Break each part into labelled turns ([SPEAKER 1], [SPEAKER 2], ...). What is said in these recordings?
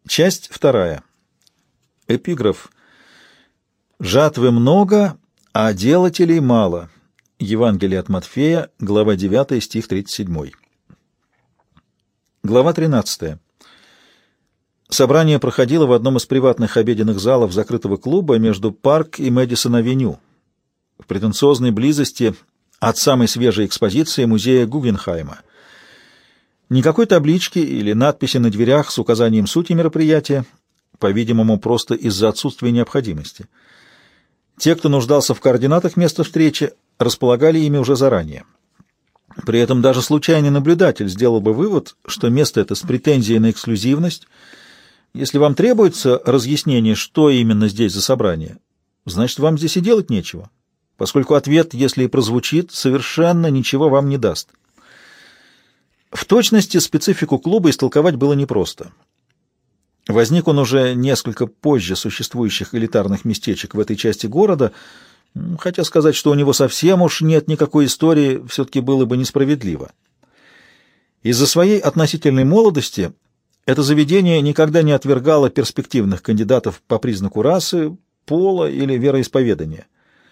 [SPEAKER 1] Часть вторая. Эпиграф. «Жатвы много, а делателей мало». Евангелие от Матфея, глава 9, стих 37. Глава 13. Собрание проходило в одном из приватных обеденных залов закрытого клуба между Парк и Мэдисон-авеню, в претенциозной близости от самой свежей экспозиции музея Гугенхайма. Никакой таблички или надписи на дверях с указанием сути мероприятия, по-видимому, просто из-за отсутствия необходимости. Те, кто нуждался в координатах места встречи, располагали ими уже заранее. При этом даже случайный наблюдатель сделал бы вывод, что место это с претензией на эксклюзивность. Если вам требуется разъяснение, что именно здесь за собрание, значит, вам здесь и делать нечего, поскольку ответ, если и прозвучит, совершенно ничего вам не даст. В точности специфику клуба истолковать было непросто. Возник он уже несколько позже существующих элитарных местечек в этой части города, хотя сказать, что у него совсем уж нет никакой истории, все-таки было бы несправедливо. Из-за своей относительной молодости это заведение никогда не отвергало перспективных кандидатов по признаку расы, пола или вероисповедания.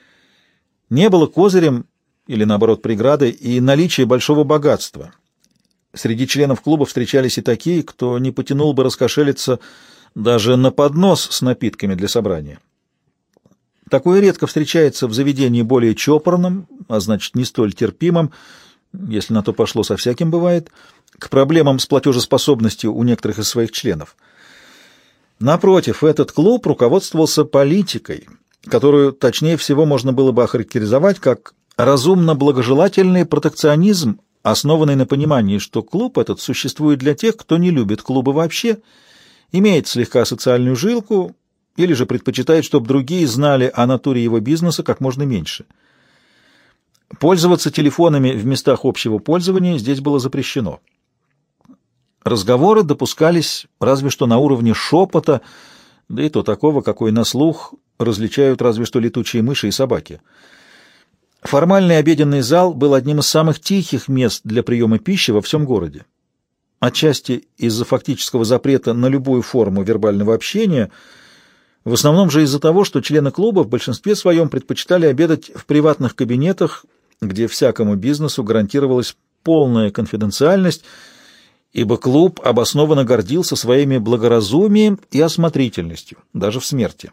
[SPEAKER 1] Не было козырем, или наоборот преградой, и наличие большого богатства. Среди членов клуба встречались и такие, кто не потянул бы раскошелиться даже на поднос с напитками для собрания. Такое редко встречается в заведении более чопорном, а значит не столь терпимом, если на то пошло, со всяким бывает, к проблемам с платежеспособностью у некоторых из своих членов. Напротив, этот клуб руководствовался политикой, которую точнее всего можно было бы охарактеризовать как разумно-благожелательный протекционизм, основанный на понимании, что клуб этот существует для тех, кто не любит клубы вообще, имеет слегка социальную жилку или же предпочитает, чтобы другие знали о натуре его бизнеса как можно меньше. Пользоваться телефонами в местах общего пользования здесь было запрещено. Разговоры допускались разве что на уровне шепота, да и то такого, какой на слух различают разве что летучие мыши и собаки. Формальный обеденный зал был одним из самых тихих мест для приема пищи во всем городе. Отчасти из-за фактического запрета на любую форму вербального общения, в основном же из-за того, что члены клуба в большинстве своем предпочитали обедать в приватных кабинетах, где всякому бизнесу гарантировалась полная конфиденциальность, ибо клуб обоснованно гордился своими благоразумием и осмотрительностью, даже в смерти.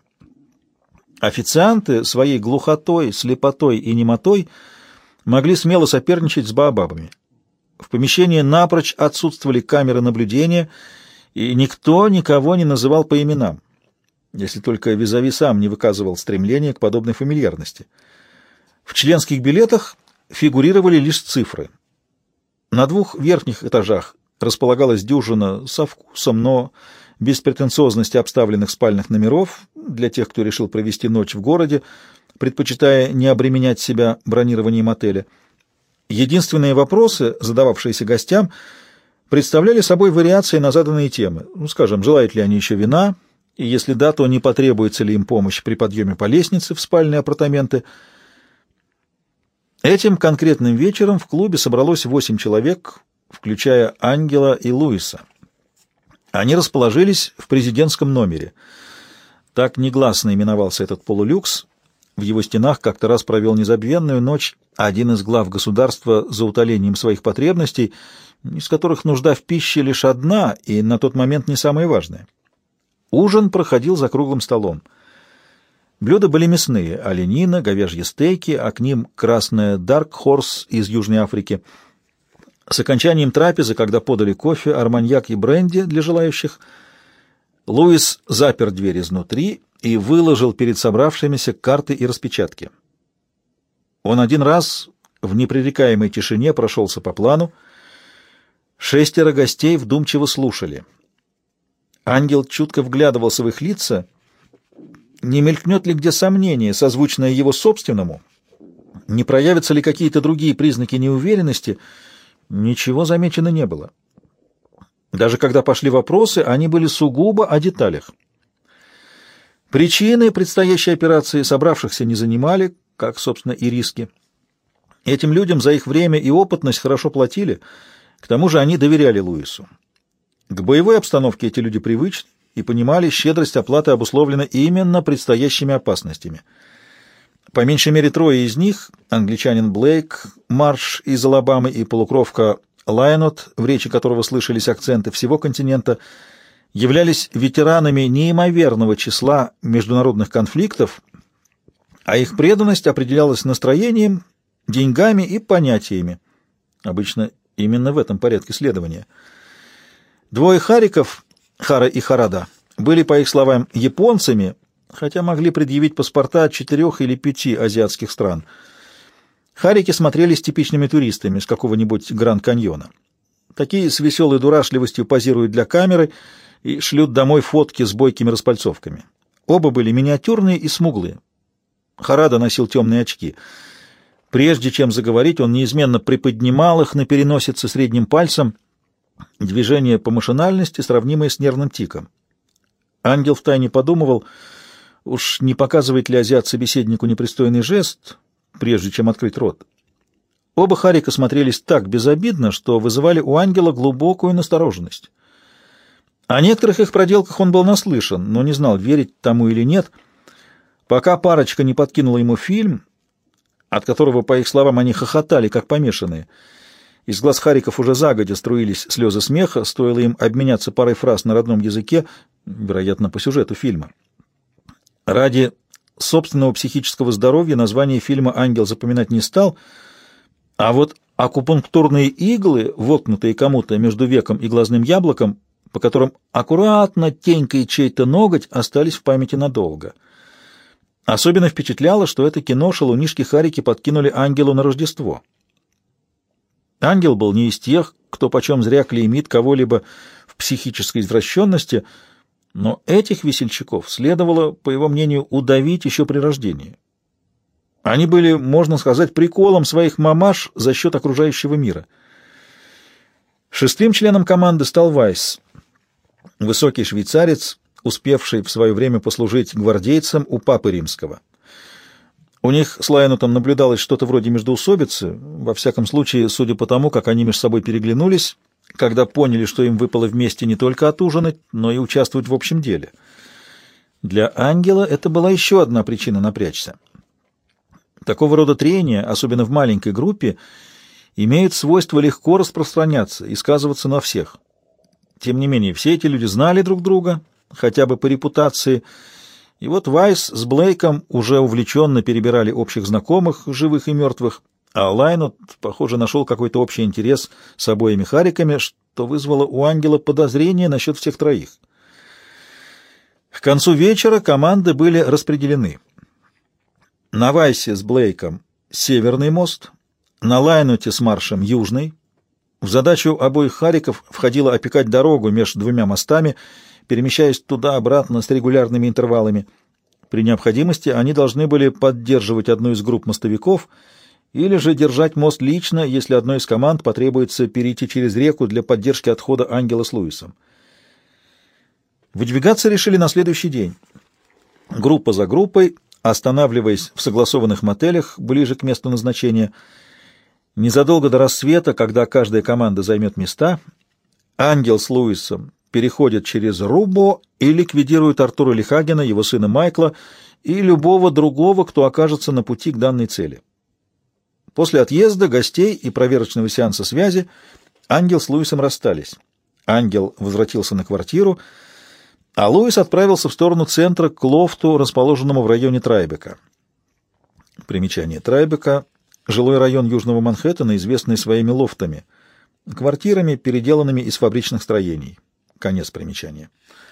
[SPEAKER 1] Официанты своей глухотой, слепотой и немотой могли смело соперничать с баобабами. В помещении напрочь отсутствовали камеры наблюдения, и никто никого не называл по именам, если только визави сам не выказывал стремления к подобной фамильярности. В членских билетах фигурировали лишь цифры. На 2 верхних этажах располагалась дюжина со вкусом, но без претенциозности обставленных спальных номеров для тех, кто решил провести ночь в городе, предпочитая не обременять себя бронированием отеля. Единственные вопросы, задававшиеся гостям, представляли собой вариации на заданные темы. Скажем, желают ли они еще вина, и если да, то не потребуется ли им помощь при подъеме по лестнице в спальные апартаменты. Этим конкретным вечером в клубе собралось 8 человек, включая Ангела и Луиса. Они расположились в президентском номере. Так негласно именовался этот полулюкс. В его стенах как-то раз провел незабвенную ночь один из глав государства за утолением своих потребностей, из которых нужда в пище лишь одна и на тот момент не самая важная. Ужин проходил за круглым столом. Блюда были мясные — оленина, говяжьи стейки, а к ним красная Dark Horse из Южной Африки. С окончанием трапезы, когда подали кофе, арманьяк и бренди для желающих, Луис запер дверь изнутри и выложил перед собравшимися карты и распечатки. Он один раз в непререкаемой тишине прошелся по плану. 6 гостей вдумчиво слушали. Ангел чутко вглядывался в их лица. Не мелькнет ли где сомнение, созвучное его собственному? Не проявятся ли какие-то другие признаки неуверенности? Ничего замечено не было. Даже когда пошли вопросы, они были сугубо о деталях. Причины предстоящей операции собравшихся не занимали, как, собственно, и риски. Этим людям за их время и опытность хорошо платили, к тому же они доверяли Луису. К боевой обстановке эти люди привычны, и понимали, щедрость оплаты обусловлена именно предстоящими опасностями. По меньшей мере трое из них, англичанин Блейк, Марш из Алабамы и полукровка Лайнот, в речи которого слышались акценты всего континента, являлись ветеранами неимоверного числа международных конфликтов, а их преданность определялась настроением, деньгами и понятиями. Обычно именно в этом порядке следования. Двое хариков, Хара и Харада, были, по их словам, японцами, хотя могли предъявить паспорта 4 или 5 азиатских стран. Харики смотрелись типичными туристами с какого-нибудь Гранд-каньона. Такие с веселой дурашливостью позируют для камеры и шлют домой фотки с бойкими распальцовками. Оба были миниатюрные и смуглые. Харада носил темные очки. Прежде чем заговорить, он неизменно приподнимал их на переносице средним пальцем, движение по машинальности, сравнимое с нервным тиком. Ангел втайне подумывал, уж не показывает ли азиат собеседнику непристойный жест, прежде чем открыть рот. Оба Харика смотрелись так безобидно, что вызывали у Ангела глубокую настороженность. О некоторых их проделках он был наслышан, но не знал, верить тому или нет, пока парочка не подкинула ему фильм, от которого, по их словам, они хохотали, как помешанные. Из глаз Хариков уже загодя струились слезы смеха, стоило им обменяться парой фраз на родном языке, вероятно, по сюжету фильма. Ради собственного психического здоровья название фильма «Ангел» запоминать не стал, а вот акупунктурные иглы, воткнутые кому-то между веком и глазным яблоком, по которым аккуратно тенькает чей-то ноготь, остались в памяти надолго. Особенно впечатляло, что это кино шалунишки-харики подкинули Ангелу на Рождество. Ангел был не из тех, кто почем зря клеймит кого-либо в психической извращенности, но этих весельчаков следовало, по его мнению, удавить еще при рождении. Они были, можно сказать, приколом своих мамаш за счет окружающего мира. Шестым членом команды стал Вайс, высокий швейцарец, успевший в свое время послужить гвардейцем у Папы Римского. У них с Лайнутом наблюдалось что-то вроде междоусобицы, во всяком случае, судя по тому, как они между собой переглянулись, когда поняли, что им выпало вместе не только отужинать, но и участвовать в общем деле. Для Ангела это была еще одна причина напрячься. Такого рода трения, особенно в маленькой группе, имеют свойство легко распространяться и сказываться на всех. Тем не менее, все эти люди знали друг друга, хотя бы по репутации, и вот Вайс с Блейком уже увлеченно перебирали общих знакомых, живых и мертвых, а Лайнут, похоже, нашел какой-то общий интерес с обоими Хариками, что вызвало у Ангела подозрение насчет всех троих. К концу вечера команды были распределены. На Вайсе с Блейком северный мост, на Лайнуте с Маршем южный. В задачу обоих Хариков входило опекать дорогу между двумя мостами, перемещаясь туда-обратно с регулярными интервалами. При необходимости они должны были поддерживать одну из групп мостовиков или же держать мост лично, если одной из команд потребуется перейти через реку для поддержки отхода Ангела с Луисом. Выдвигаться решили на следующий день. Группа за группой, останавливаясь в согласованных мотелях ближе к месту назначения. Незадолго до рассвета, когда каждая команда займет места, Ангел с Луисом переходят через Рубо и ликвидируют Артура Лихагена, его сына Майкла и любого другого, кто окажется на пути к данной цели. После отъезда гостей и проверочного сеанса связи Ангел с Луисом расстались. Ангел возвратился на квартиру, а Луис отправился в сторону центра к лофту, расположенному в районе Трайбека. Примечание: Трайбека — жилой район Южного Манхэттена, известный своими лофтами, квартирами, переделанными из фабричных строений. Конец примечания.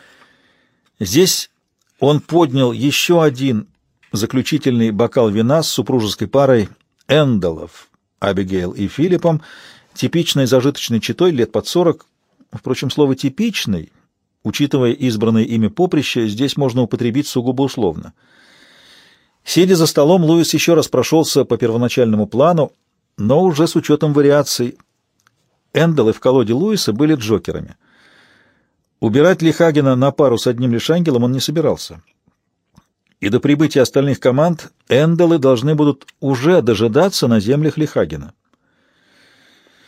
[SPEAKER 1] Здесь он поднял еще один заключительный бокал вина с супружеской парой Энделов, Абигейл и Филиппом, типичной зажиточной четой лет под 40. Впрочем, слово «типичный», учитывая избранное ими поприще, здесь можно употребить сугубо условно. Сидя за столом, Луис еще раз прошелся по первоначальному плану, но уже с учетом вариаций. Энделы в колоде Луиса были джокерами. Убирать Лихагена на пару с одним лишь Ангелом он не собирался. И до прибытия остальных команд Энделы должны будут уже дожидаться на землях Лихагена.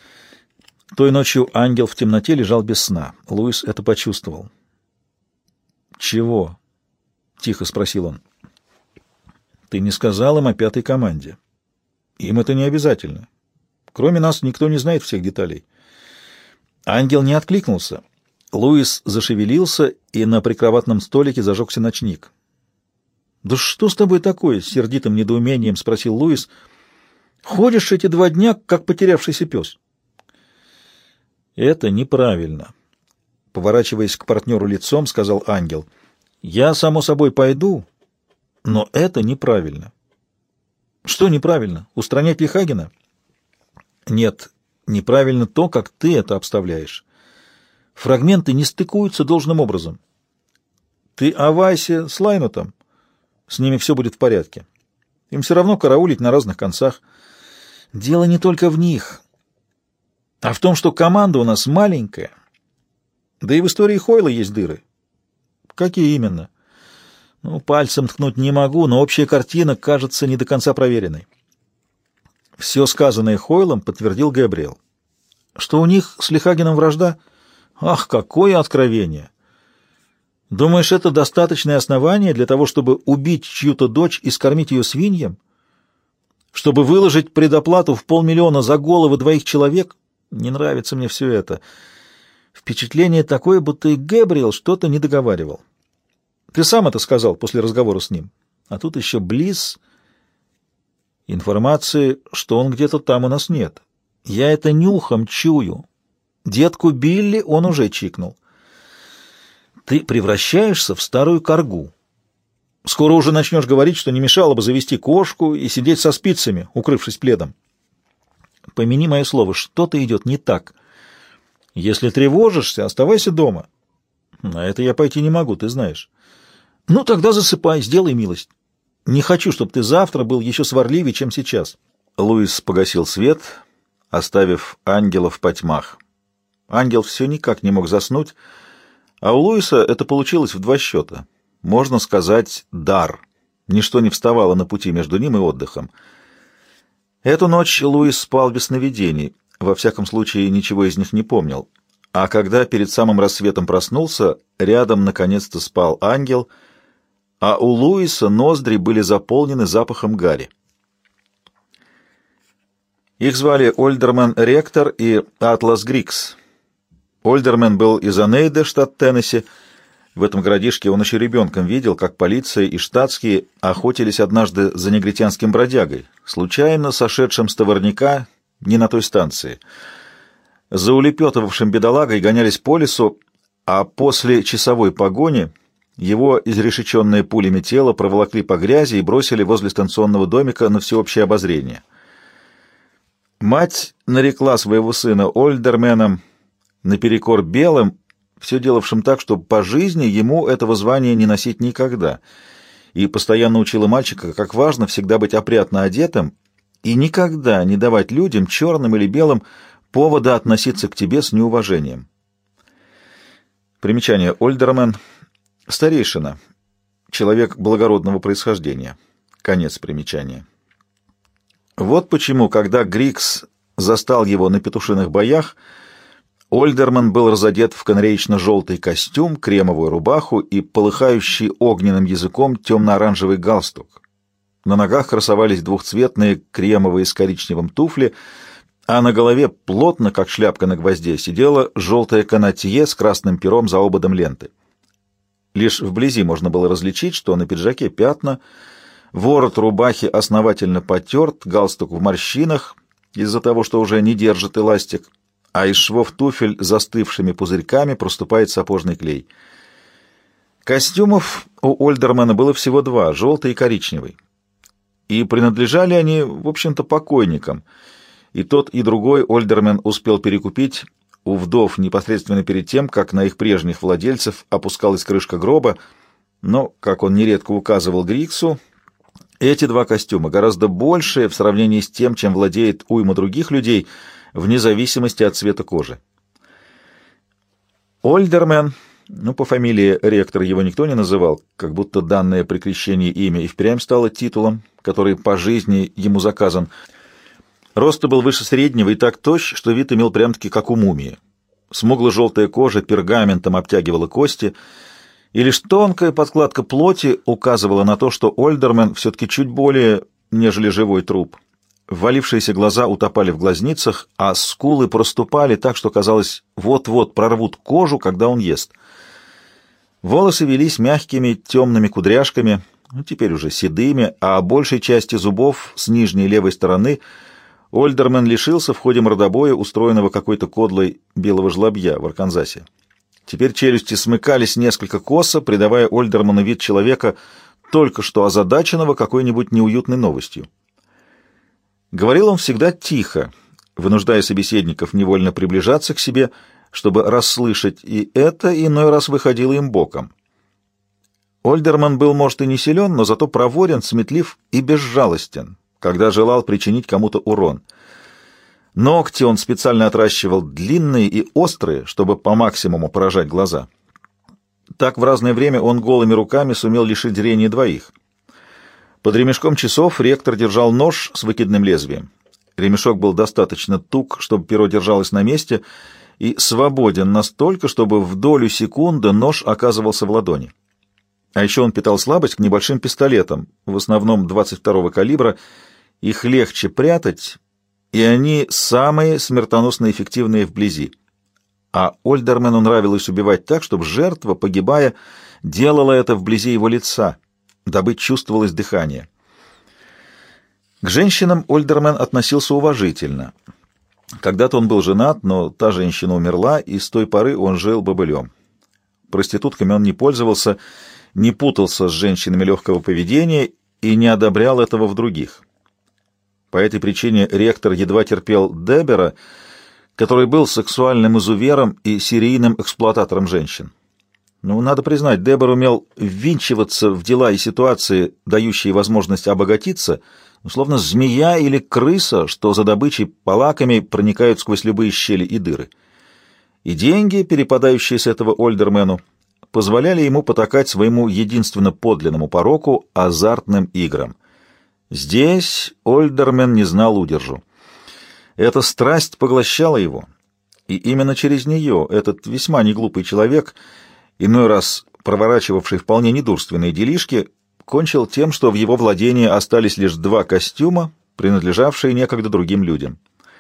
[SPEAKER 1] Той ночью Ангел в темноте лежал без сна. Луис это почувствовал. «Чего?» — тихо спросил он. «Ты не сказал им о пятой команде. Им это не обязательно. Кроме нас никто не знает всех деталей». Ангел не откликнулся. Луис зашевелился, и на прикроватном столике зажегся ночник. «Да что с тобой такое?» — с сердитым недоумением спросил Луис. «Ходишь эти 2 дня, как потерявшийся пес». «Это неправильно», — поворачиваясь к партнеру лицом, сказал Ангел. «Я, само собой, пойду, но это неправильно». «Что неправильно? Устранять Лихагена?» «Нет, неправильно то, как ты это обставляешь. Фрагменты не стыкуются должным образом. Ты о Вайсе с Лайнутом, с ними все будет в порядке. Им все равно караулить на разных концах. Дело не только в них, а в том, что команда у нас маленькая. Да и в истории Хойла есть дыры». «Какие именно?» «Ну, пальцем ткнуть не могу, но общая картина кажется не до конца проверенной». Все сказанное Хойлом подтвердил Гэбриэл. «Что у них с Лихагеном вражда? Ах, какое откровение! Думаешь, это достаточное основание для того, чтобы убить чью-то дочь и скормить ее свиньям? Чтобы выложить предоплату в 500 000 за головы 2 человек? Не нравится мне все это. Впечатление такое, будто и Гэбриэл что-то не договаривал. Ты сам это сказал после разговора с ним. А тут еще Близ. Информации, что он где-то там, у нас нет. Я это нюхом чую. Детку Билли он уже чикнул. Ты превращаешься в старую коргу. Скоро уже начнешь говорить, что не мешало бы завести кошку и сидеть со спицами, укрывшись пледом. Помяни мое слово, что-то идет не так. Если тревожишься, оставайся дома. На это я пойти не могу, ты знаешь. Ну, тогда засыпай, сделай милость. Не хочу, чтобы ты завтра был еще сварливее, чем сейчас. Луис погасил свет, оставив Ангела в потьмах. Ангел все никак не мог заснуть, а у Луиса это получилось в 2 счета. Можно сказать, дар. Ничто не вставало на пути между ним и отдыхом. Эту ночь Луис спал без сновидений, во всяком случае ничего из них не помнил. А когда перед самым рассветом проснулся, рядом наконец-то спал Ангел, а у Луиса ноздри были заполнены запахом гари. Их звали Ольдермен Ректор и Атлас Грикс. Ольдермен был из Онейда, штат Теннесси. В этом городишке он еще ребенком видел, как полиция и штатские охотились однажды за негритянским бродягой, случайно сошедшим с товарняка не на той станции. За улепетывавшим бедолагой гонялись по лесу, а после часовой погони его изрешеченное пулями тело проволокли по грязи и бросили возле станционного домика на всеобщее обозрение. Мать нарекла своего сына Ольдерменом наперекор белым, все делавшим так, что по жизни ему этого звания не носить никогда, и постоянно учила мальчика, как важно всегда быть опрятно одетым и никогда не давать людям, черным или белым, повода относиться к тебе с неуважением. Примечание. Ольдермен — старейшина, человек благородного происхождения. Конец примечания. Вот почему, когда Грикс застал его на петушиных боях, Ольдермен был разодет в канареечно-желтый костюм, кремовую рубаху и полыхающий огненным языком темно-оранжевый галстук. На ногах красовались двухцветные кремовые с коричневым туфли, а на голове, плотно, как шляпка на гвозде, сидела желтая канатье с красным пером за ободом ленты. Лишь вблизи можно было различить, что на пиджаке пятна, ворот рубахи основательно потерт, галстук в морщинах из-за того, что уже не держит эластик, а из швов туфель застывшими пузырьками проступает сапожный клей. Костюмов у Ольдермена было всего 2, желтый и коричневый. И принадлежали они, в общем-то, покойникам. И тот, и другой Ольдермен успел перекупить у вдов непосредственно перед тем, как на их прежних владельцев опускалась крышка гроба, но, как он нередко указывал Гриксу, эти 2 костюма гораздо больше в сравнении с тем, чем владеет уйма других людей, вне зависимости от цвета кожи. Ольдермен, по фамилии Ректор его никто не называл, как будто данное при крещении имя и впрямь стало титулом, который по жизни ему заказан. Роста был выше среднего и так тощ, что вид имел прям-таки как у мумии. Смугло-желтая кожа пергаментом обтягивала кости, и лишь тонкая подкладка плоти указывала на то, что Ольдермен все-таки чуть более, нежели живой труп. Ввалившиеся глаза утопали в глазницах, а скулы проступали так, что, казалось, вот-вот прорвут кожу, когда он ест. Волосы велись мягкими темными кудряшками, теперь уже седыми, а большей части зубов с нижней левой стороны Ольдермен лишился в ходе мордобоя, устроенного какой-то кодлой белого жлобья в Арканзасе. Теперь челюсти смыкались несколько косо, придавая Ольдерману вид человека, только что озадаченного какой-нибудь неуютной новостью. Говорил он всегда тихо, вынуждая собеседников невольно приближаться к себе, чтобы расслышать, и это иной раз выходило им боком. Ольдерман был, может, и не силен, но зато проворен, сметлив и безжалостен, когда желал причинить кому-то урон. Ногти он специально отращивал длинные и острые, чтобы по максимуму поражать глаза. Так в разное время он голыми руками сумел лишить зрения двоих. Под ремешком часов ректор держал нож с выкидным лезвием. Ремешок был достаточно туг, чтобы перо держалось на месте, и свободен настолько, чтобы в долю секунды нож оказывался в ладони. А еще он питал слабость к небольшим пистолетам, в основном 22-го калибра. Их легче прятать, и они самые смертоносно эффективные вблизи. А Ольдермену нравилось убивать так, чтобы жертва, погибая, делала это вблизи его лица, дабы чувствовалось дыхание. К женщинам Ольдермен относился уважительно. Когда-то он был женат, но та женщина умерла, и с той поры он жил бобылем. Проститутками он не пользовался, не путался с женщинами легкого поведения и не одобрял этого в других. По этой причине ректор едва терпел Дебера, который был сексуальным изувером и серийным эксплуататором женщин. Но, надо признать, Дебер умел ввинчиваться в дела и ситуации, дающие возможность обогатиться, словно змея или крыса, что за добычей полаками проникают сквозь любые щели и дыры. И деньги, перепадающие с этого Ольдермену, позволяли ему потакать своему единственно подлинному пороку — азартным играм. Здесь Ольдермен не знал удержу. Эта страсть поглощала его, и именно через нее этот весьма неглупый человек, иной раз проворачивавший вполне недурственные делишки, кончил тем, что в его владении остались лишь 2 костюма, принадлежавшие некогда другим людям.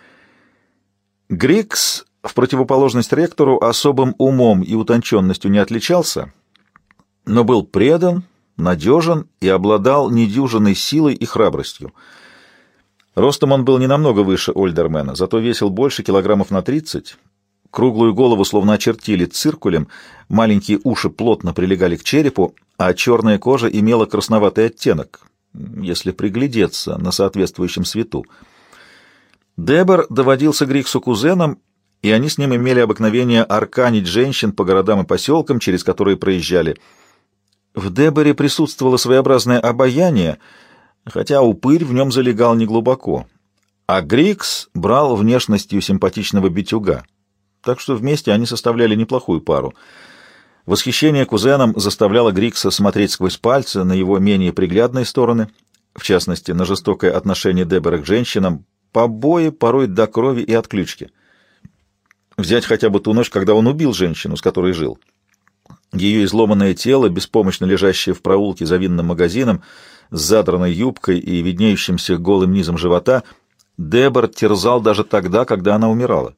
[SPEAKER 1] Грикс, в противоположность ректору, особым умом и утонченностью не отличался, но был предан, надежен и обладал недюжинной силой и храбростью. Ростом он был не намного выше Ольдермена, зато весил больше килограммов на 30. Круглую голову словно очертили циркулем, маленькие уши плотно прилегали к черепу, а черная кожа имела красноватый оттенок, если приглядеться на соответствующем свету. Дебер доводился Гриксу кузеном, и они с ним имели обыкновение арканить женщин по городам и поселкам, через которые проезжали. В Дебере присутствовало своеобразное обаяние, хотя упырь в нем залегал неглубоко, а Грикс брал внешностью симпатичного битюга, так что вместе они составляли неплохую пару. Восхищение кузеном заставляло Грикса смотреть сквозь пальцы на его менее приглядные стороны, в частности, на жестокое отношение Дебера к женщинам, побои порой до крови и отключки. Взять хотя бы ту ночь, когда он убил женщину, с которой жил. Ее изломанное тело, беспомощно лежащее в проулке за винным магазином, с задранной юбкой и виднеющимся голым низом живота, Дебер терзал даже тогда, когда она умирала.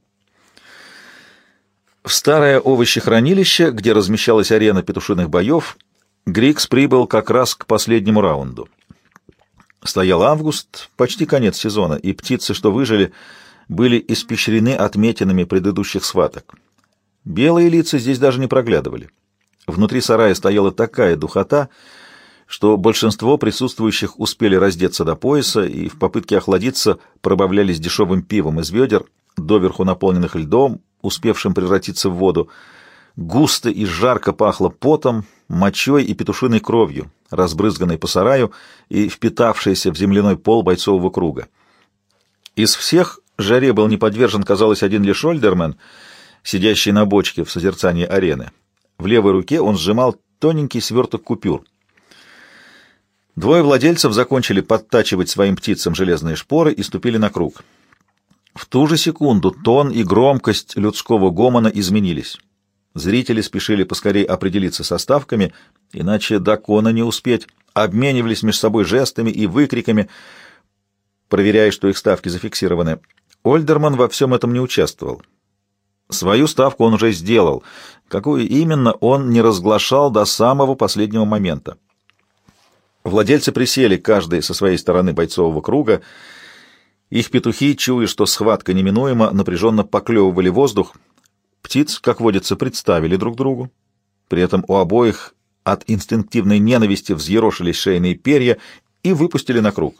[SPEAKER 1] В старое овощехранилище, где размещалась арена петушиных боев, Грикс прибыл как раз к последнему раунду. Стоял август, почти конец сезона, и птицы, что выжили, были испещрены отметинами предыдущих схваток. Белые лица здесь даже не проглядывали. Внутри сарая стояла такая духота, что большинство присутствующих успели раздеться до пояса и в попытке охладиться пробавлялись дешевым пивом из ведер, доверху наполненных льдом, успевшим превратиться в воду. Густо и жарко пахло потом, мочой и петушиной кровью, разбрызганной по сараю и впитавшейся в земляной пол бойцового круга. Из всех жаре был не подвержен, казалось, один лишь Ольдермен, сидящий на бочке в созерцании арены. В левой руке он сжимал тоненький сверток купюр. Двое владельцев закончили подтачивать своим птицам железные шпоры и ступили на круг. В ту же секунду тон и громкость людского гомона изменились. Зрители спешили поскорее определиться со ставками, иначе до кона не успеть, обменивались между собой жестами и выкриками, проверяя, что их ставки зафиксированы. Ольдерман во всем этом не участвовал. Свою ставку он уже сделал. Какую именно, он не разглашал до самого последнего момента. Владельцы присели, каждый со своей стороны бойцового круга. Их петухи, чуя, что схватка неминуема, напряженно поклевывали воздух. Птиц, как водится, представили друг другу. При этом у обоих от инстинктивной ненависти взъерошились шейные перья и выпустили на круг.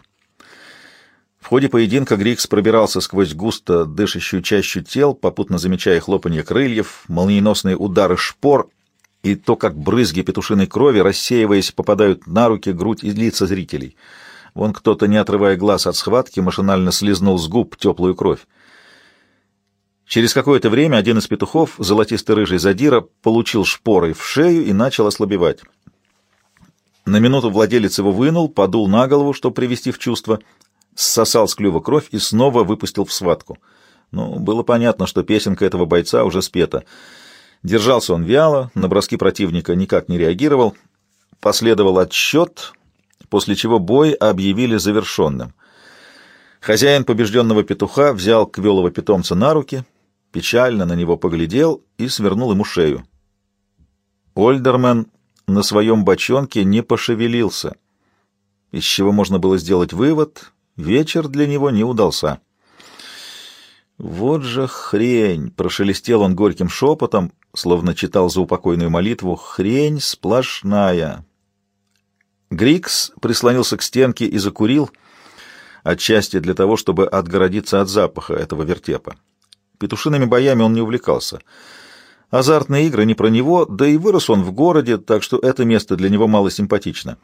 [SPEAKER 1] В ходе поединка Грикс пробирался сквозь густо дышащую чащу тел, попутно замечая хлопанье крыльев, молниеносные удары шпор и то, как брызги петушиной крови, рассеиваясь, попадают на руки, грудь и лица зрителей. Вон кто-то, не отрывая глаз от схватки, машинально слизнул с губ теплую кровь. Через какое-то время один из петухов, золотисто-рыжий задира, получил шпорой в шею и начал ослабевать. На минуту владелец его вынул, подул на голову, чтобы привести в чувство, ссосал с клюва кровь и снова выпустил в схватку. Ну, было понятно, что песенка этого бойца уже спета. Держался он вяло, на броски противника никак не реагировал. Последовал отсчет, после чего бой объявили завершенным. Хозяин побежденного петуха взял квелого питомца на руки, печально на него поглядел и свернул ему шею. Ольдерман на своем бочонке не пошевелился, из чего можно было сделать вывод: вечер для него не удался. «Вот же хрень!» — прошелестел он горьким шепотом, словно читал заупокойную молитву. «Хрень сплошная!» Грикс прислонился к стенке и закурил, отчасти для того, чтобы отгородиться от запаха этого вертепа. Петушиными боями он не увлекался. Азартные игры не про него, да и вырос он в городе, так что это место для него мало симпатично.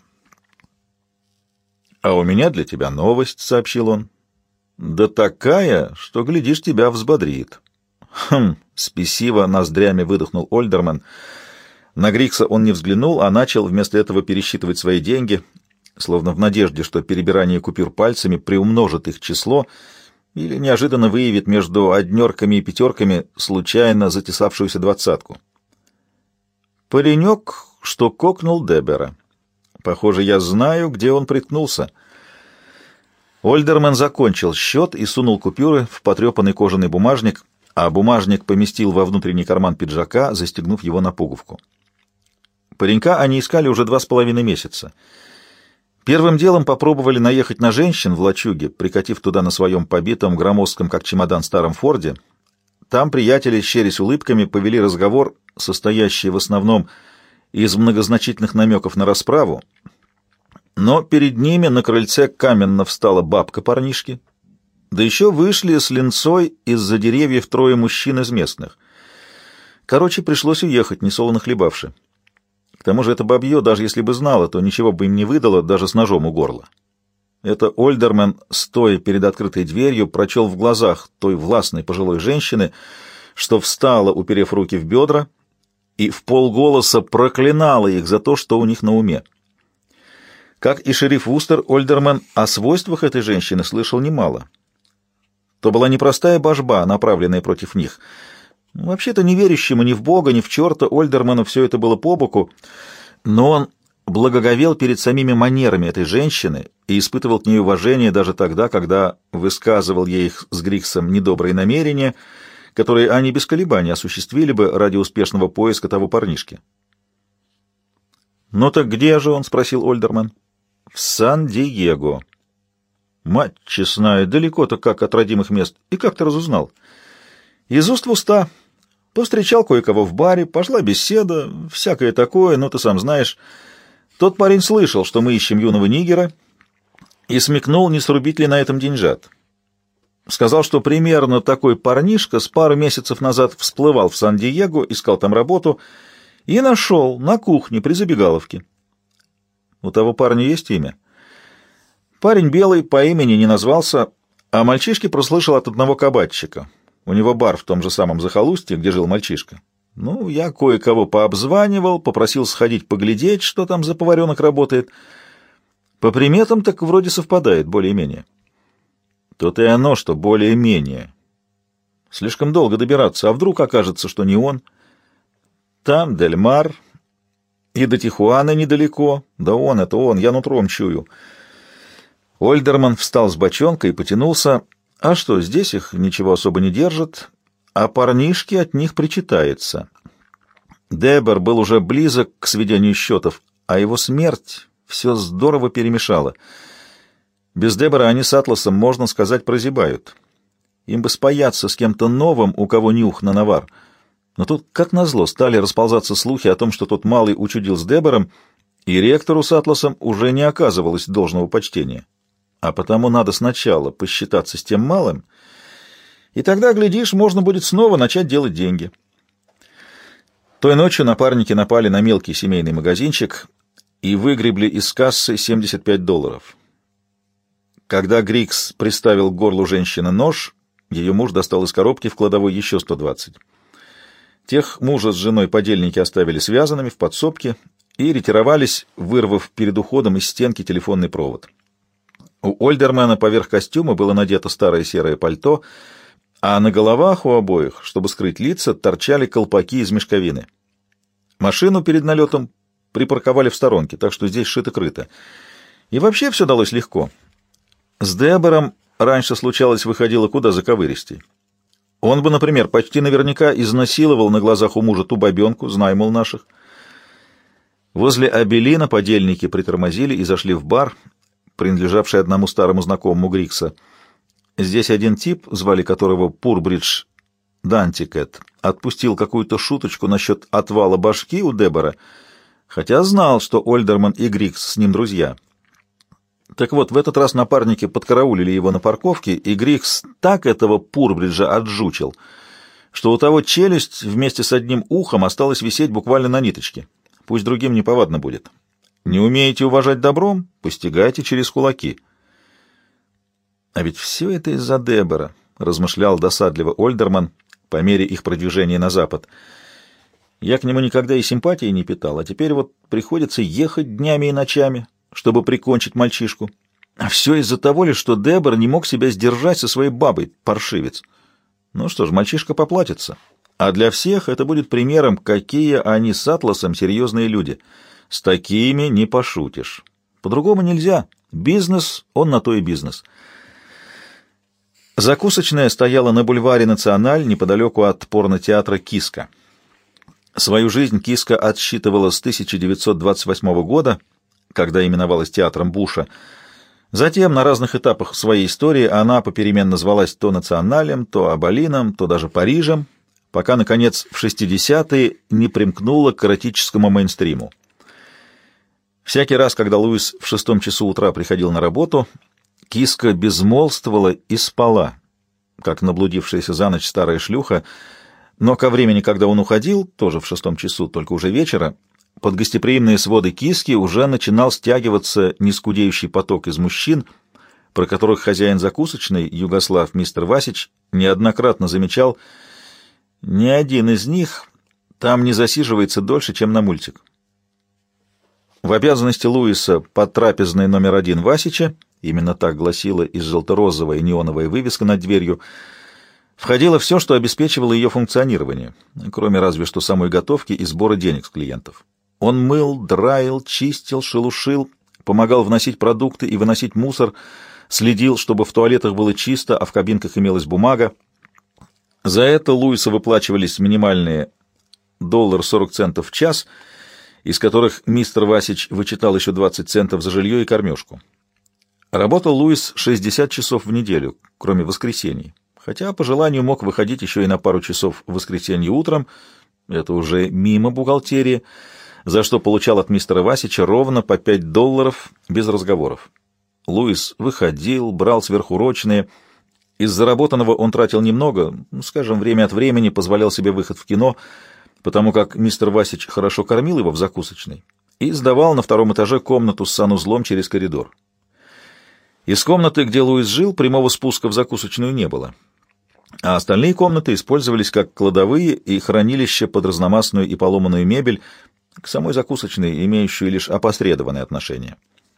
[SPEAKER 1] «А у меня для тебя новость», — сообщил он. «Да такая, что, глядишь, тебя взбодрит». «Хм!» — спесиво ноздрями выдохнул Ольдерман. На Грикса он не взглянул, а начал вместо этого пересчитывать свои деньги, словно в надежде, что перебирание купюр пальцами приумножит их число или неожиданно выявит между однерками и пятерками случайно затесавшуюся двадцатку. Паренек, что кокнул Дебера. Похоже, я знаю, где он приткнулся. Ольдерман закончил счет и сунул купюры в потрепанный кожаный бумажник, а бумажник поместил во внутренний карман пиджака, застегнув его на пуговку. Паренька они искали уже 2,5 месяца. Первым делом попробовали наехать на женщин в лачуге, прикатив туда на своем побитом, громоздком, как чемодан, старом Форде. Там приятели, щерясь улыбками, повели разговор, состоящий в основном из многозначительных намеков на расправу, но перед ними на крыльце каменно встала бабка парнишки, да еще вышли с линцой из-за деревьев 3 мужчин из местных. Короче, пришлось уехать, несолоно хлебавши. К тому же это бабье, даже если бы знала, то ничего бы им не выдало, даже с ножом у горла. Это Ольдерман, стоя перед открытой дверью, прочел в глазах той властной пожилой женщины, что встала, уперев руки в бедра, и вполголоса проклинала их за то, что у них на уме. Как и шериф Вустер, Ольдерман о свойствах этой женщины слышал немало. То была непростая божба, направленная против них. Вообще-то не верящему ни в Бога, ни в черта Ольдерману все это было по боку, но он благоговел перед самими манерами этой женщины и испытывал к ней уважение даже тогда, когда высказывал ей их с Гриксом недобрые намерения, которые они без колебаний осуществили бы ради успешного поиска того парнишки. «Ну так где же он?» — спросил Ольдерман. «В Сан-Диего». «Мать честная, далеко-то как от родимых мест. И как ты разузнал?» «Из уст в уста. Повстречал кое-кого в баре, пошла беседа, всякое такое, но ты сам знаешь. Тот парень слышал, что мы ищем юного нигера, и смекнул, не срубить ли на этом деньжат. Сказал, что примерно такой парнишка с пару месяцев назад всплывал в Сан-Диего, искал там работу и нашел на кухне при забегаловке». «У того парня есть имя?» «Парень белый, по имени не назвался, а мальчишке прослышал от одного кабачика. У него бар в том же самом захолустье, где жил мальчишка. Ну, я кое-кого пообзванивал, попросил сходить поглядеть, что там за поваренок работает. По приметам так вроде совпадает, более-менее». «То-то и оно, что более-менее. Слишком долго добираться, а вдруг окажется, что не он?» там Дель-Мар, и до Тихуаны недалеко. Да он, это он, я нутром чую. Ольдерман встал с бочонка и потянулся. А что, здесь их ничего особо не держит, а парнишке от них причитается. Дебер был уже близок к сведению счетов, а его смерть все здорово перемешала. Без Дебора они с Атласом, можно сказать, прозябают. Им бы спаяться с кем-то новым, у кого нюх на навар. Но тут, как назло, стали расползаться слухи о том, что тот малый учудил с Дебором, и ректору с Атласом уже не оказывалось должного почтения. А потому надо сначала посчитаться с тем малым, и тогда, глядишь, можно будет снова начать делать деньги. Той ночью напарники напали на мелкий семейный магазинчик и выгребли из кассы $75. Когда Грикс приставил к горлу женщины нож, ее муж достал из коробки в кладовой еще 120. Тех мужа с женой подельники оставили связанными в подсобке и ретировались, вырвав перед уходом из стенки телефонный провод. У Ольдермена поверх костюма было надето старое серое пальто, а на головах у обоих, чтобы скрыть лица, торчали колпаки из мешковины. Машину перед налетом припарковали в сторонке, так что здесь шито-крыто. И вообще все далось легко. С Дебором раньше случалось выходило куда заковыристей. Он бы, например, почти наверняка изнасиловал на глазах у мужа ту бабенку, знай, мол, наших. Возле Абелина подельники притормозили и зашли в бар, принадлежавший одному старому знакомому Грикса. Здесь один тип, звали которого Пурбридж Дантикет, отпустил какую-то шуточку насчет отвала башки у Дебора, хотя знал, что Ольдерман и Грикс с ним друзья. Так вот, в этот раз напарники подкараулили его на парковке, и Грикс так этого Пурбриджа отжучил, что у того челюсть вместе с одним ухом осталась висеть буквально на ниточке. Пусть другим неповадно будет. Не умеете уважать добром — постигайте через кулаки. А ведь все это из-за Дебора, — размышлял досадливо Ольдерман по мере их продвижения на запад. Я к нему никогда и симпатии не питал, а теперь вот приходится ехать днями и ночами, чтобы прикончить мальчишку. А все из-за того лишь, что Дебор не мог себя сдержать со своей бабой, паршивец. Ну что ж, мальчишка поплатится. А для всех это будет примером, какие они с Атласом серьезные люди. С такими не пошутишь. По-другому нельзя. Бизнес, он на то и бизнес. Закусочная стояла на бульваре Националь, неподалеку от порнотеатра «Киска». Свою жизнь «Киска» отсчитывала с 1928 года, когда именовалась театром Буша. Затем на разных этапах своей истории она попеременно звалась то Националем, то Аболином, то даже Парижем, пока, наконец, в 60-е не примкнула к эротическому мейнстриму. Всякий раз, когда Луис в 6 часу утра приходил на работу, Киска безмолвствовала и спала, как наблудившаяся за ночь старая шлюха, но ко времени, когда он уходил, тоже в 6 часу, только уже вечера, под гостеприимные своды Киски уже начинал стягиваться нескудеющий поток из мужчин, про которых хозяин закусочной, югослав мистер Васич, неоднократно замечал, ни один из них там не засиживается дольше, чем на мультик. В обязанности Луиса под трапезной номер 1 Васича, именно так гласила и желто-розовая неоновая вывеска над дверью, входило все, что обеспечивало ее функционирование, кроме разве что самой готовки и сбора денег с клиентов. Он мыл, драил, чистил, шелушил, помогал вносить продукты и выносить мусор, следил, чтобы в туалетах было чисто, а в кабинках имелась бумага. За это Луису выплачивались минимальные $1.40 в час, из которых мистер Васич вычитал еще 20 центов за жилье и кормежку. Работал Луис 60 часов в неделю, кроме воскресений, хотя по желанию мог выходить еще и на пару часов в воскресенье утром, это уже мимо бухгалтерии, за что получал от мистера Васича ровно по $5 без разговоров. Луис выходил, брал сверхурочные. Из заработанного он тратил немного, скажем, время от времени позволял себе выход в кино, потому как мистер Васич хорошо кормил его в закусочной и сдавал на 2 этаже комнату с санузлом через коридор. Из комнаты, где Луис жил, прямого спуска в закусочную не было, а остальные комнаты использовались как кладовые и хранилища под разномастную и поломанную мебель, к самой закусочной, имеющую лишь опосредованное отношение.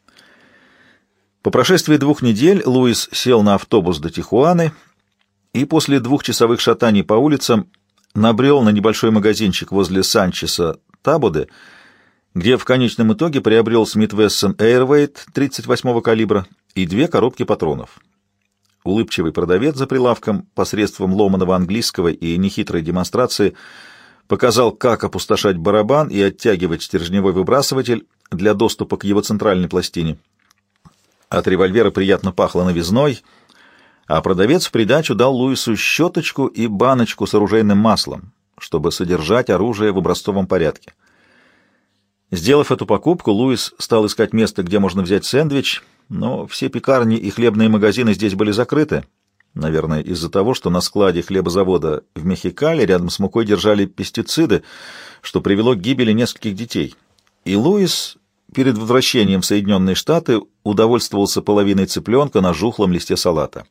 [SPEAKER 1] По прошествии 2 недель Луис сел на автобус до Тихуаны и после 2-часовых шатаний по улицам набрел на небольшой магазинчик возле Санчеса Табоде, где в конечном итоге приобрел Смит Вессон Airweight 38-го калибра и 2 коробки патронов. Улыбчивый продавец за прилавком посредством ломаного английского и нехитрой демонстрации показал, как опустошать барабан и оттягивать стержневой выбрасыватель для доступа к его центральной пластине. От револьвера приятно пахло новизной, а продавец в придачу дал Луису щеточку и баночку с оружейным маслом, чтобы содержать оружие в образцовом порядке. Сделав эту покупку, Луис стал искать место, где можно взять сэндвич, но все пекарни и хлебные магазины здесь были закрыты, наверное, из-за того, что на складе хлебозавода в Мехикале рядом с мукой держали пестициды, что привело к гибели нескольких детей. И Луис перед возвращением в Соединенные Штаты удовольствовался половиной цыпленка на жухлом листе салата.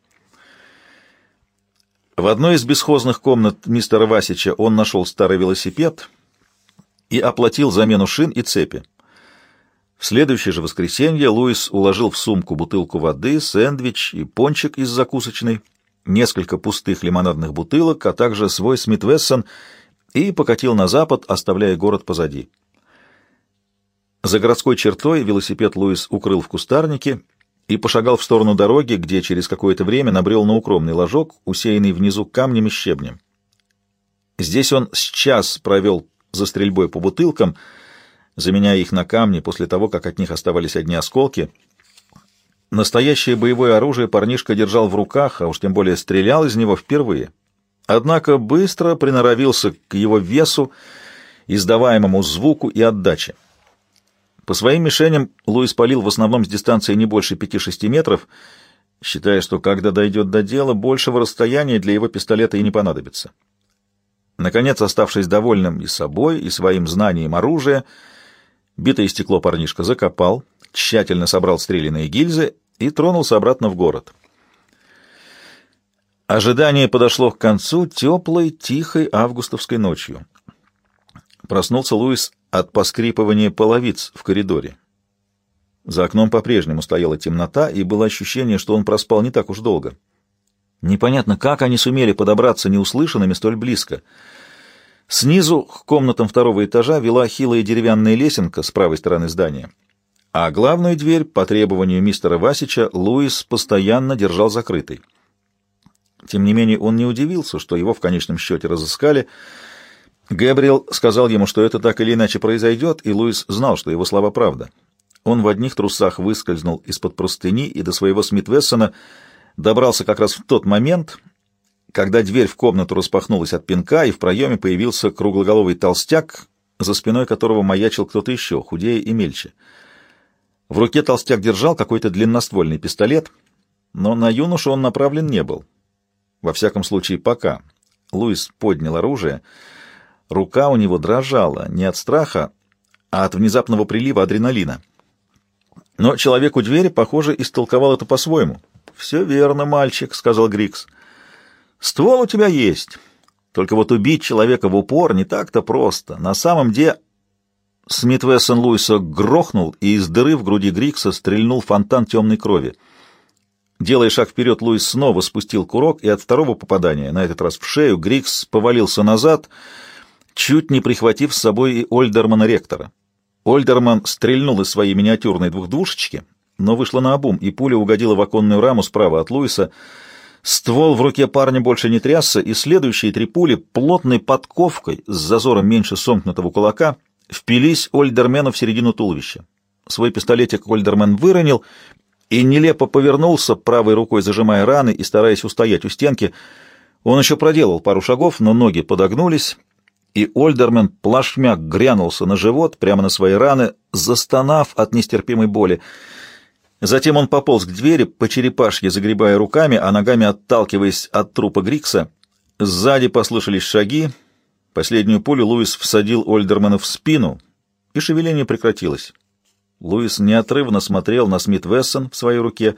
[SPEAKER 1] В одной из бесхозных комнат мистера Васича он нашел старый велосипед и оплатил замену шин и цепи. В следующее же воскресенье Луис уложил в сумку бутылку воды, сэндвич и пончик из закусочной, несколько пустых лимонадных бутылок, а также свой Смит Вессон, и покатил на запад, оставляя город позади. За городской чертой велосипед Луис укрыл в кустарнике и пошагал в сторону дороги, где через какое-то время набрел на укромный ложок, усеянный внизу камнем и щебнем. Здесь он с час провел за стрельбой по бутылкам, заменяя их на камни после того, как от них оставались одни осколки. Настоящее боевое оружие парнишка держал в руках, а уж тем более стрелял из него впервые. Однако быстро приноровился к его весу, издаваемому звуку и отдаче. По своим мишеням Луис палил в основном с дистанции не больше 5-6 метров, считая, что когда дойдет до дела, большего расстояния для его пистолета и не понадобится. Наконец, оставшись довольным и собой, и своим знанием оружия, битое стекло парнишка закопал, тщательно собрал стрелянные гильзы и тронулся обратно в город. Ожидание подошло к концу теплой, тихой августовской ночью. Проснулся Луис от поскрипывания половиц в коридоре. За окном по-прежнему стояла темнота, и было ощущение, что он проспал не так уж долго. Непонятно, как они сумели подобраться неуслышанными столь близко. Снизу к комнатам второго этажа вела хилая деревянная лесенка с правой стороны здания, а главную дверь, по требованию мистера Васича, Луис постоянно держал закрытой. Тем не менее, он не удивился, что его в конечном счете разыскали. Гэбриэл сказал ему, что это так или иначе произойдет, и Луис знал, что его слова правда. Он в одних трусах выскользнул из-под простыни и до своего Смит Вессона добрался как раз в тот момент, когда дверь в комнату распахнулась от пинка, и в проеме появился круглоголовый толстяк, за спиной которого маячил кто-то еще, худее и мельче. В руке толстяк держал какой-то длинноствольный пистолет, но на юношу он направлен не был. Во всяком случае, пока. Луис поднял оружие. Рука у него дрожала не от страха, а от внезапного прилива адреналина. Но человек у двери, похоже, истолковал это по-своему. «Все верно, мальчик», — сказал Грикс. «Ствол у тебя есть. Только вот убить человека в упор не так-то просто. На самом деле...» Смит Вессон Луиса грохнул, и из дыры в груди Грикса стрельнул фонтан темной крови. Делая шаг вперед, Луис снова спустил курок, и от второго попадания, на этот раз в шею, Грикс повалился назад, чуть не прихватив с собой и Ольдермана Ректора. Ольдерман стрельнул из своей миниатюрной двухдвушечки, но вышла наобум, и пуля угодила в оконную раму справа от Луиса. Ствол в руке парня больше не трясся, и следующие 3 пули плотной подковкой с зазором меньше сомкнутого кулака впились Ольдермену в середину туловища. Свой пистолетик Ольдермен выронил и нелепо повернулся, правой рукой зажимая раны и стараясь устоять у стенки. Он еще проделал пару шагов, но ноги подогнулись, и Ольдермен плашмя грянулся на живот, прямо на свои раны, застонав от нестерпимой боли. Затем он пополз к двери, по черепашье загребая руками, а ногами отталкиваясь от трупа Грикса. Сзади послышались шаги. Последнюю пулю Луис всадил Ольдермена в спину, и шевеление прекратилось. Луис неотрывно смотрел на Смит Вессон в своей руке.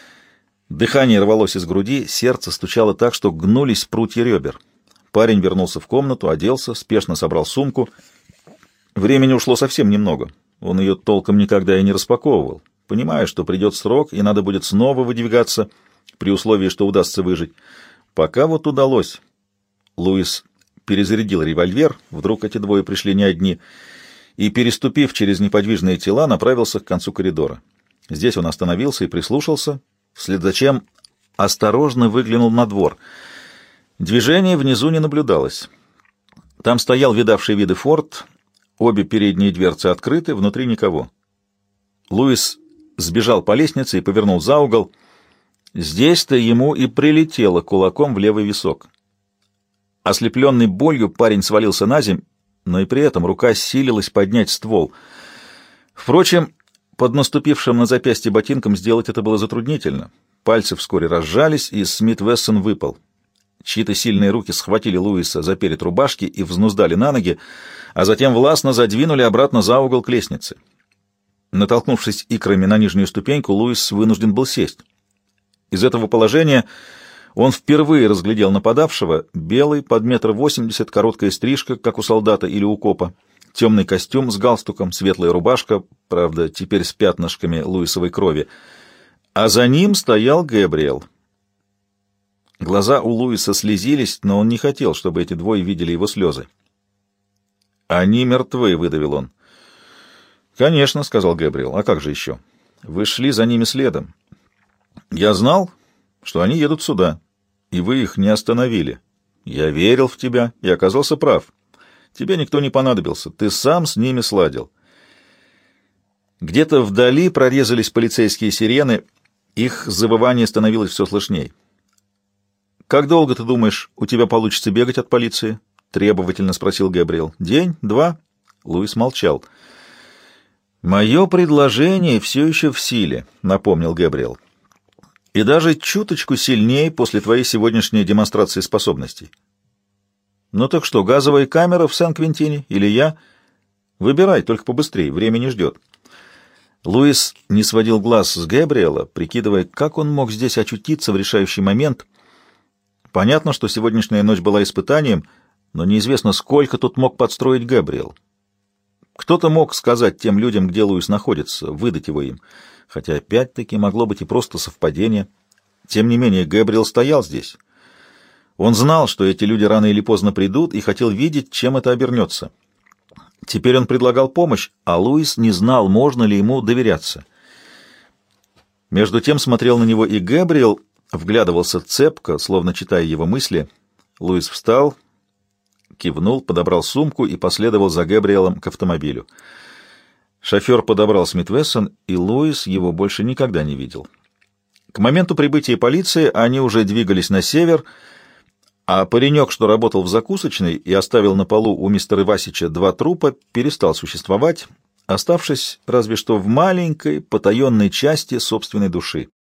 [SPEAKER 1] Дыхание рвалось из груди, сердце стучало так, что гнулись прутья ребер. Парень вернулся в комнату, оделся, спешно собрал сумку. Времени ушло совсем немного. Он ее толком никогда и не распаковывал, понимая, что придет срок, и надо будет снова выдвигаться, при условии, что удастся выжить. Пока вот удалось. Луис перезарядил револьвер, вдруг эти двое пришли не одни, и, переступив через неподвижные тела, направился к концу коридора. Здесь он остановился и прислушался, вслед за чем осторожно выглянул на двор. Движения внизу не наблюдалось. Там стоял видавший виды форт, обе передние дверцы открыты, внутри никого. Луис сбежал по лестнице и повернул за угол. Здесь-то ему и прилетело кулаком в левый висок. Ослепленный болью, парень свалился на земь, но и при этом рука силилась поднять ствол. Впрочем, под наступившим на запястье ботинком сделать это было затруднительно. Пальцы вскоре разжались, и Смит-Вессон выпал. Чьи-то сильные руки схватили Луиса за перед рубашки и взнуздали на ноги, а затем властно задвинули обратно за угол к лестнице. Натолкнувшись икрами на нижнюю ступеньку, Луис вынужден был сесть. Из этого положения он впервые разглядел нападавшего: белый, под 1,80 м, короткая стрижка, как у солдата или у копа, темный костюм с галстуком, светлая рубашка, правда, теперь с пятнышками луисовой крови, а за ним стоял Гэбриэл. Глаза у Луиса слезились, но он не хотел, чтобы эти двое видели его слезы. «Они мертвы», — выдавил он. «Конечно», — сказал Гэбриэл, — «а как же еще? Вы шли за ними следом. Я знал, что они едут сюда, и вы их не остановили. Я верил в тебя и оказался прав. Тебе никто не понадобился, ты сам с ними сладил». Где-то вдали прорезались полицейские сирены, их завывание становилось все слышней. «Как долго, ты думаешь, у тебя получится бегать от полиции?» — требовательно спросил Гэбриэл. «День? Два?» Луис молчал. «Мое предложение все еще в силе», — напомнил Гэбриэл. «И даже чуточку сильнее после твоей сегодняшней демонстрации способностей». «Ну так что, газовая камера в Сан-Квентине или я? Выбирай, только побыстрее, время не ждет». Луис не сводил глаз с Гэбриэла, прикидывая, как он мог здесь очутиться в решающий момент. Понятно, что сегодняшняя ночь была испытанием, но неизвестно, сколько тут мог подстроить Гэбриэл. Кто-то мог сказать тем людям, где Луис находится, выдать его им, хотя опять-таки могло быть и просто совпадение. Тем не менее, Гэбриэл стоял здесь. Он знал, что эти люди рано или поздно придут, и хотел видеть, чем это обернется. Теперь он предлагал помощь, а Луис не знал, можно ли ему доверяться. Между тем смотрел на него и Гэбриэл, вглядывался цепко, словно читая его мысли. Луис встал, кивнул, подобрал сумку и последовал за Гэбриэлом к автомобилю. Шофер подобрал Смит-Вессон, и Луис его больше никогда не видел. К моменту прибытия полиции они уже двигались на север, а паренек, что работал в закусочной и оставил на полу у мистера Васича 2 трупа, перестал существовать, оставшись разве что в маленькой потаенной части собственной души.